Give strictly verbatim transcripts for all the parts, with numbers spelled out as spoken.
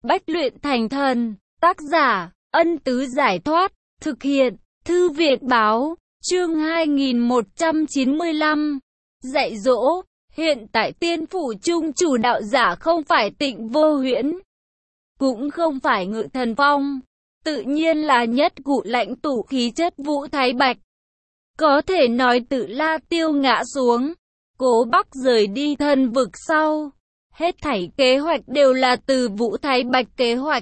Bách luyện thành thần. Tác giả, Ân Tứ Giải Thoát. Thực hiện, Thư Việt Báo. Chương hai nghìn một trăm chín mươi lăm. Dạy dỗ. Hiện tại Tiên Phủ Trung chủ đạo giả không phải Tịnh Vô Huyễn, cũng không phải Ngự Thần Phong, tự nhiên là nhất cụ lãnh tụ khí chất Vũ Thái Bạch. Có thể nói tự La Tiêu ngã xuống, Cố Bắc rời đi Thần Vực sau, hết thảy kế hoạch đều là từ Vũ Thái Bạch kế hoạch.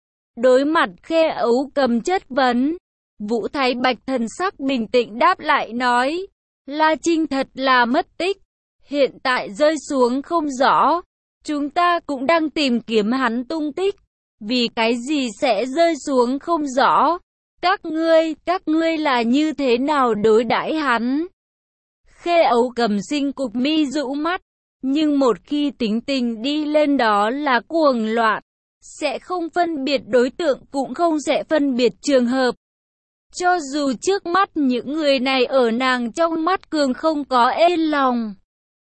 Đối mặt Khe Ấu Cầm chất vấn, Vũ Thái Bạch thần sắc bình tĩnh đáp lại nói, La Trinh thật là mất tích, hiện tại rơi xuống không rõ, chúng ta cũng đang tìm kiếm hắn tung tích, vì cái gì sẽ rơi xuống không rõ, các ngươi, các ngươi là như thế nào đối đãi hắn? Khe Ấu Cầm sinh cục mi rũ mắt, nhưng một khi tính tình đi lên đó là cuồng loạn, sẽ không phân biệt đối tượng cũng không sẽ phân biệt trường hợp. Cho dù trước mắt những người này ở nàng trong mắt cường không có ê lòng,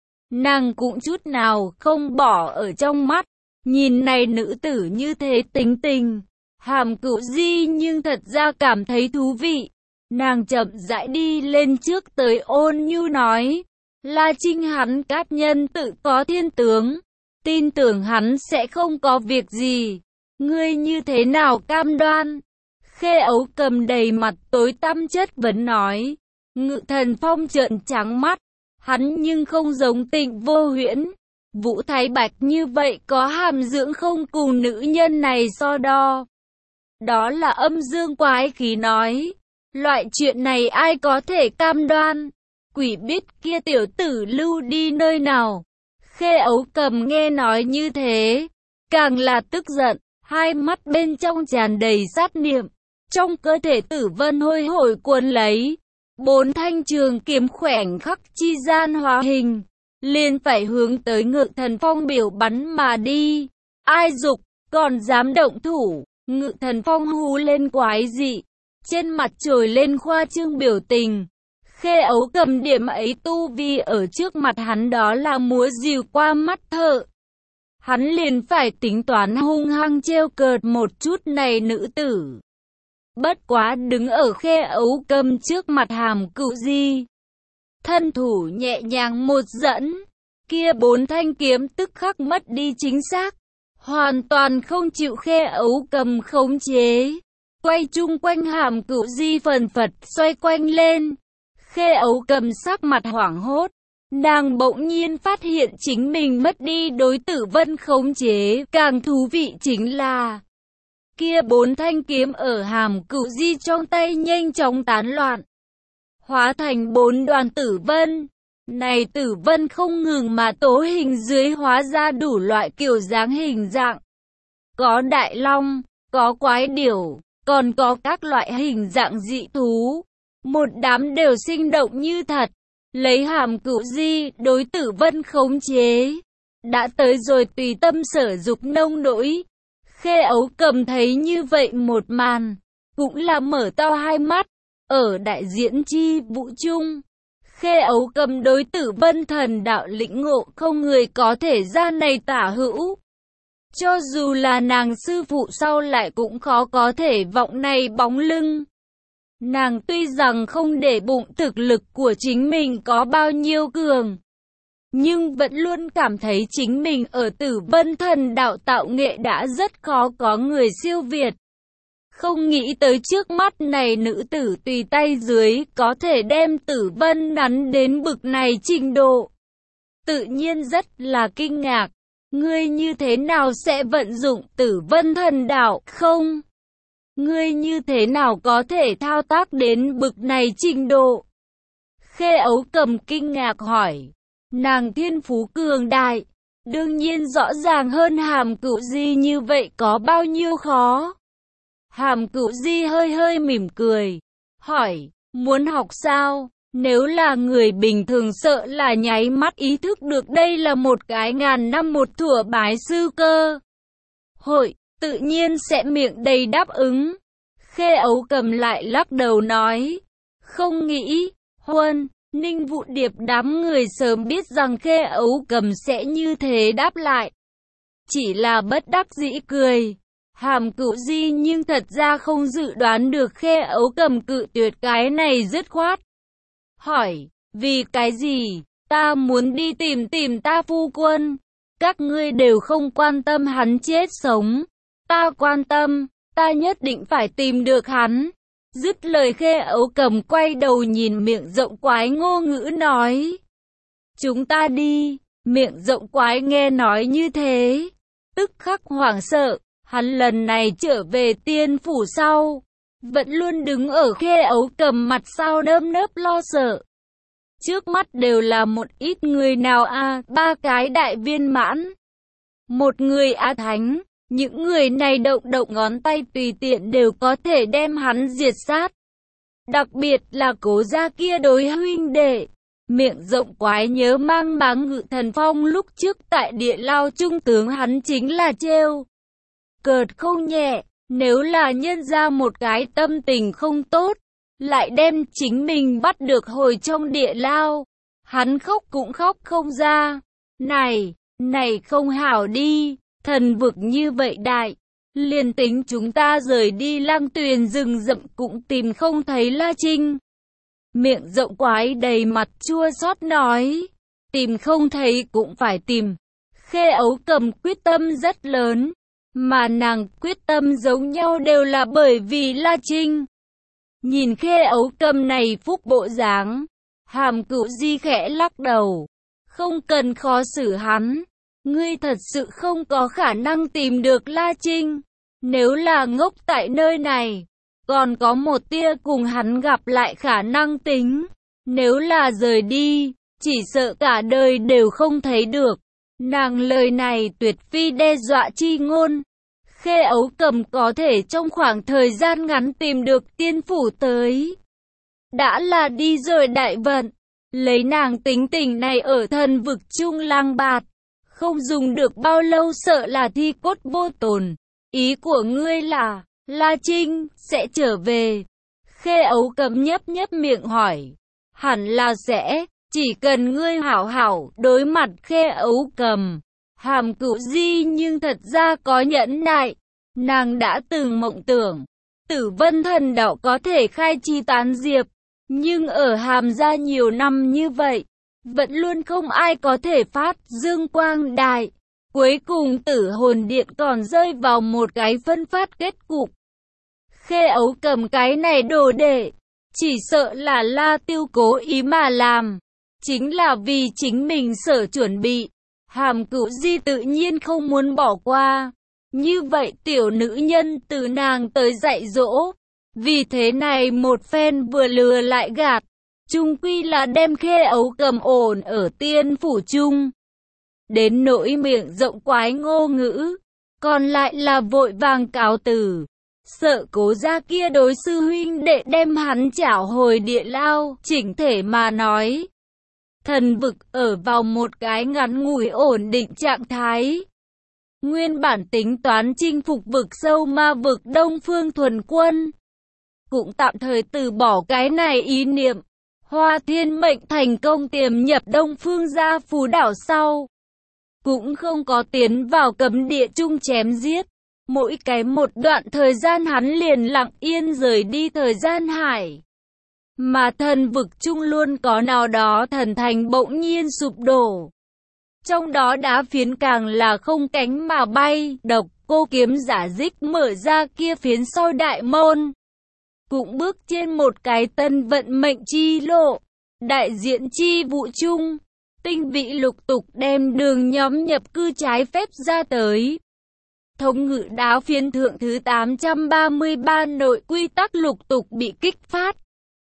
nàng cũng chút nào không bỏ ở trong mắt. Nhìn này nữ tử như thế tính tình, Hàm Cửu Di nhưng thật ra cảm thấy thú vị. Nàng chậm rãi đi lên trước tới ôn nhu nói, La Trinh hắn cát nhân tự có thiên tướng, tin tưởng hắn sẽ không có việc gì. Ngươi như thế nào cam đoan? Khe Ấu Cầm đầy mặt tối tăm chất vấn nói. Ngự Thần Phong trợn trắng mắt, hắn nhưng không giống Tịnh Vô Huyễn. Vũ Thái Bạch như vậy có hàm dưỡng không cùng nữ nhân này so đo. Đó là âm dương quái khí nói. Loại chuyện này ai có thể cam đoan? Quỷ biết kia tiểu tử lưu đi nơi nào. Khe Ấu Cầm nghe nói như thế, càng là tức giận, hai mắt bên trong tràn đầy sát niệm. Trong cơ thể Tử Vân hôi hổi cuốn lấy, bốn thanh trường kiếm khoảnh khắc chi gian hóa hình, liền phải hướng tới Ngự Thần Phong biểu bắn mà đi. Ai dục, còn dám động thủ? Ngự Thần Phong hú lên quái dị, trên mặt trồi lên khoa trương biểu tình. Khe Ấu Cầm điểm ấy tu vi ở trước mặt hắn đó là múa rìu qua mắt thợ. Hắn liền phải tính toán hung hăng trêu cợt một chút này nữ tử. Bất quá đứng ở Khe Ấu Cầm trước mặt Hàm Cửu Di, thân thủ nhẹ nhàng một dẫn, kia bốn thanh kiếm tức khắc mất đi chính xác, hoàn toàn không chịu Khe Ấu Cầm khống chế, quay chung quanh Hàm Cửu Di phần phật xoay quanh lên. Khe Ấu Cầm sắc mặt hoảng hốt, nàng bỗng nhiên phát hiện chính mình mất đi đối Tử Vân khống chế. Càng thú vị chính là kia bốn thanh kiếm ở Hàm Cửu Di trong tay nhanh chóng tán loạn, hóa thành bốn đoàn tử vân. Này tử vân không ngừng mà tố hình dưới hóa ra đủ loại kiểu dáng hình dạng. Có đại long, có quái điểu, còn có các loại hình dạng dị thú. Một đám đều sinh động như thật. Lấy Hàm Cửu Di đối tử vân khống chế, đã tới rồi tùy tâm sở dục nông nỗi. Khe Ấu Cầm thấy như vậy một màn, cũng là mở to hai mắt. Ở đại diễn chi vũ trung, Khe Ấu Cầm đối Tử Vân thần đạo lĩnh ngộ không người có thể ra này tả hữu. Cho dù là nàng sư phụ sau lại cũng khó có thể vọng này bóng lưng. Nàng tuy rằng không để bụng thực lực của chính mình có bao nhiêu cường, nhưng vẫn luôn cảm thấy chính mình ở Tử Vân thần đạo tạo nghệ đã rất khó có người siêu việt. Không nghĩ tới trước mắt này nữ tử tùy tay dưới có thể đem Tử Vân nắn đến bực này trình độ. Tự nhiên rất là kinh ngạc. Ngươi như thế nào sẽ vận dụng Tử Vân thần đạo không? Ngươi như thế nào có thể thao tác đến bực này trình độ? Khe Ấu Cầm kinh ngạc hỏi. Nàng thiên phú cường đại, đương nhiên rõ ràng hơn Hàm Cửu Di như vậy có bao nhiêu khó. Hàm Cửu Di hơi hơi mỉm cười, hỏi, muốn học sao? Nếu là người bình thường sợ là nháy mắt ý thức được đây là một cái ngàn năm một thủa bái sư cơ hội, tự nhiên sẽ miệng đầy đáp ứng. Khe Ấu Cầm lại lắc đầu nói, không nghĩ, Huân, Ninh Vũ Điệp đám người sớm biết rằng Khe Ấu Cầm sẽ như thế đáp lại. Chỉ là bất đắc dĩ cười. Hàm Cửu Di nhưng thật ra không dự đoán được Khê Ấu Cầm cự tuyệt cái này dứt khoát. Hỏi, vì cái gì? Ta muốn đi tìm tìm ta phu quân. Các ngươi đều không quan tâm hắn chết sống. Ta quan tâm, ta nhất định phải tìm được hắn. Dứt lời Khê Ấu Cầm quay đầu nhìn Miệng Rộng Quái ngô ngữ nói. Chúng ta đi. Miệng Rộng Quái nghe nói như thế, tức khắc hoảng sợ. Hắn lần này trở về tiên phủ sau, vẫn luôn đứng ở Khê Ấu Cầm mặt sau nơm nớp lo sợ. Trước mắt đều là một ít người nào a à, ba cái đại viên mãn, một người A Thánh. Những người này động động ngón tay tùy tiện đều có thể đem hắn diệt sát. Đặc biệt là Cố gia kia đối huynh đệ. Miệng Rộng Quái nhớ mang máng Ngự Thần Phong lúc trước tại địa lao trung tướng hắn chính là trêu cợt không nhẹ. Nếu là nhân ra một cái tâm tình không tốt, lại đem chính mình bắt được hồi trong địa lao, hắn khóc cũng khóc không ra. Này, này không hảo đi, thần vực như vậy đại, liền tính chúng ta rời đi Lang Tuyền rừng rậm cũng tìm không thấy La Trinh. Miệng Rộng Quái đầy mặt chua xót nói, tìm không thấy cũng phải tìm. Khê Ấu Cầm quyết tâm rất lớn, mà nàng quyết tâm giống nhau đều là bởi vì La Trinh. Nhìn Khê Ấu Cầm này phúc bộ dáng, Hàm Cửu Di khẽ lắc đầu, không cần khó xử hắn, ngươi thật sự không có khả năng tìm được La Trinh. Nếu là ngốc tại nơi này, còn có một tia cùng hắn gặp lại khả năng tính. Nếu là rời đi, chỉ sợ cả đời đều không thấy được. Nàng lời này tuyệt phi đe dọa chi ngôn. Khê Ấu Cầm có thể trong khoảng thời gian ngắn tìm được tiên phủ tới, đã là đi rồi đại vận. Lấy nàng tính tình này ở thần vực chung lang bạt, không dùng được bao lâu sợ là thi cốt vô tồn. Ý của ngươi là La Trinh sẽ trở về? Khê Ấu Cầm nhấp nhấp miệng hỏi. Hẳn là sẽ, chỉ cần ngươi hảo hảo đối mặt. Khê Ấu Cầm, Hàm Cửu Di nhưng thật ra có nhẫn nại. Nàng đã từng mộng tưởng Tử Vân Thần Đạo có thể khai chi tán diệp, nhưng ở Hàm gia nhiều năm như vậy, vẫn luôn không ai có thể phát dương quang đại. Cuối cùng Tử Hồn Điện còn rơi vào một cái phân phát kết cục. Khê Ấu Cầm cái này đồ đệ, chỉ sợ là La Tiêu cố ý mà làm, chính là vì chính mình sở chuẩn bị. Hàm Cửu Di tự nhiên không muốn bỏ qua. Như vậy tiểu nữ nhân từ nàng tới dạy dỗ, vì thế này một phen vừa lừa lại gạt, chung quy là đem Khê Ấu Cầm ổn ở tiên phủ chung. Đến nỗi Miệng Rộng Quái ngô ngữ, còn lại là vội vàng cáo từ, sợ Cố gia kia đối sư huynh đệ đem hắn trảo hồi địa lao. Chỉnh thể mà nói, thần vực ở vào một cái ngắn ngủi ổn định trạng thái. Nguyên bản tính toán chinh phục vực sâu ma vực Đông Phương Thuần Quân, cũng tạm thời từ bỏ cái này ý niệm. Hoa Thiên Mệnh thành công tiềm nhập Đông Phương Gia Phù Đảo sau, cũng không có tiến vào cấm địa chung chém giết. Mỗi cái một đoạn thời gian hắn liền lặng yên rời đi thời gian hải. Mà thần vực chung luôn có nào đó thần thành bỗng nhiên sụp đổ. Trong đó đá phiến càng là không cánh mà bay. Độc Cô Kiếm giả dích mở ra kia phiến sau đại môn, cũng bước trên một cái tân vận mệnh chi lộ. Đại diện chi vụ chung, tinh vị lục tục đem đường nhóm nhập cư trái phép ra tới. Thống ngự đá phiến thượng thứ tám trăm ba mươi ba nội quy tắc lục tục bị kích phát.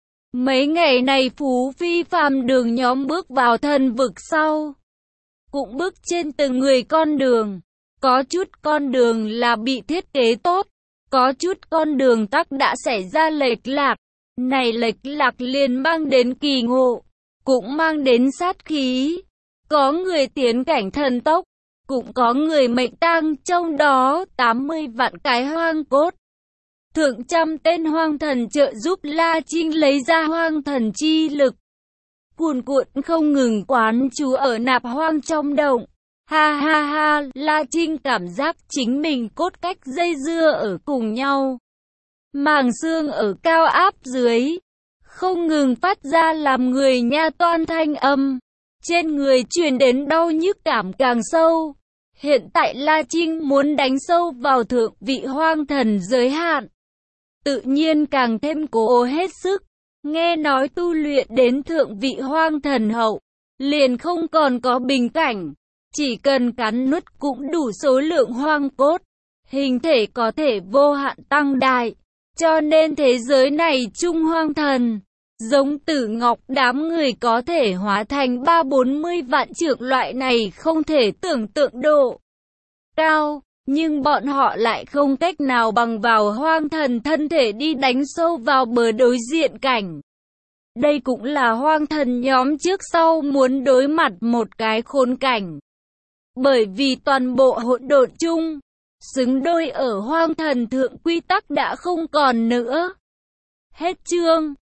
Mấy ngày này phú phi phàm đường nhóm bước vào thần vực sau, cũng bước trên từng người con đường. Có chút con đường là bị thiết kế tốt, có chút con đường tắc đã xảy ra lệch lạc. Này lệch lạc liền mang đến kỳ ngộ, cũng mang đến sát khí. Có người tiến cảnh thần tốc, cũng có người mệnh tang. Trong đó tám mươi vạn cái hoang cốt, thượng trăm tên hoang thần trợ giúp La Trinh lấy ra hoang thần chi lực, cuồn cuộn không ngừng quán trú ở nạp hoang trong động. Ha ha ha, La Trinh cảm giác chính mình cốt cách dây dưa ở cùng nhau. Màng xương ở cao áp dưới, không ngừng phát ra làm người nha toan thanh âm. Trên người truyền đến đau nhức cảm càng sâu. Hiện tại La Trinh muốn đánh sâu vào thượng vị hoang thần giới hạn. Tự nhiên càng thêm cố hết sức. Nghe nói tu luyện đến thượng vị hoang thần hậu, liền không còn có bình cảnh. Chỉ cần cắn nuốt cũng đủ số lượng hoang cốt. Hình thể có thể vô hạn tăng đại. Cho nên thế giới này trung hoang thần, giống Tử Ngọc đám người có thể hóa thành ba bốn mươi vạn trượng loại này không thể tưởng tượng độ cao. Nhưng bọn họ lại không cách nào bằng vào hoang thần thân thể đi đánh sâu vào bờ đối diện cảnh. Đây cũng là hoang thần nhóm trước sau muốn đối mặt một cái khốn cảnh. Bởi vì toàn bộ hỗn độn chung, xứng đôi ở hoang thần thượng quy tắc đã không còn nữa. Hết chương.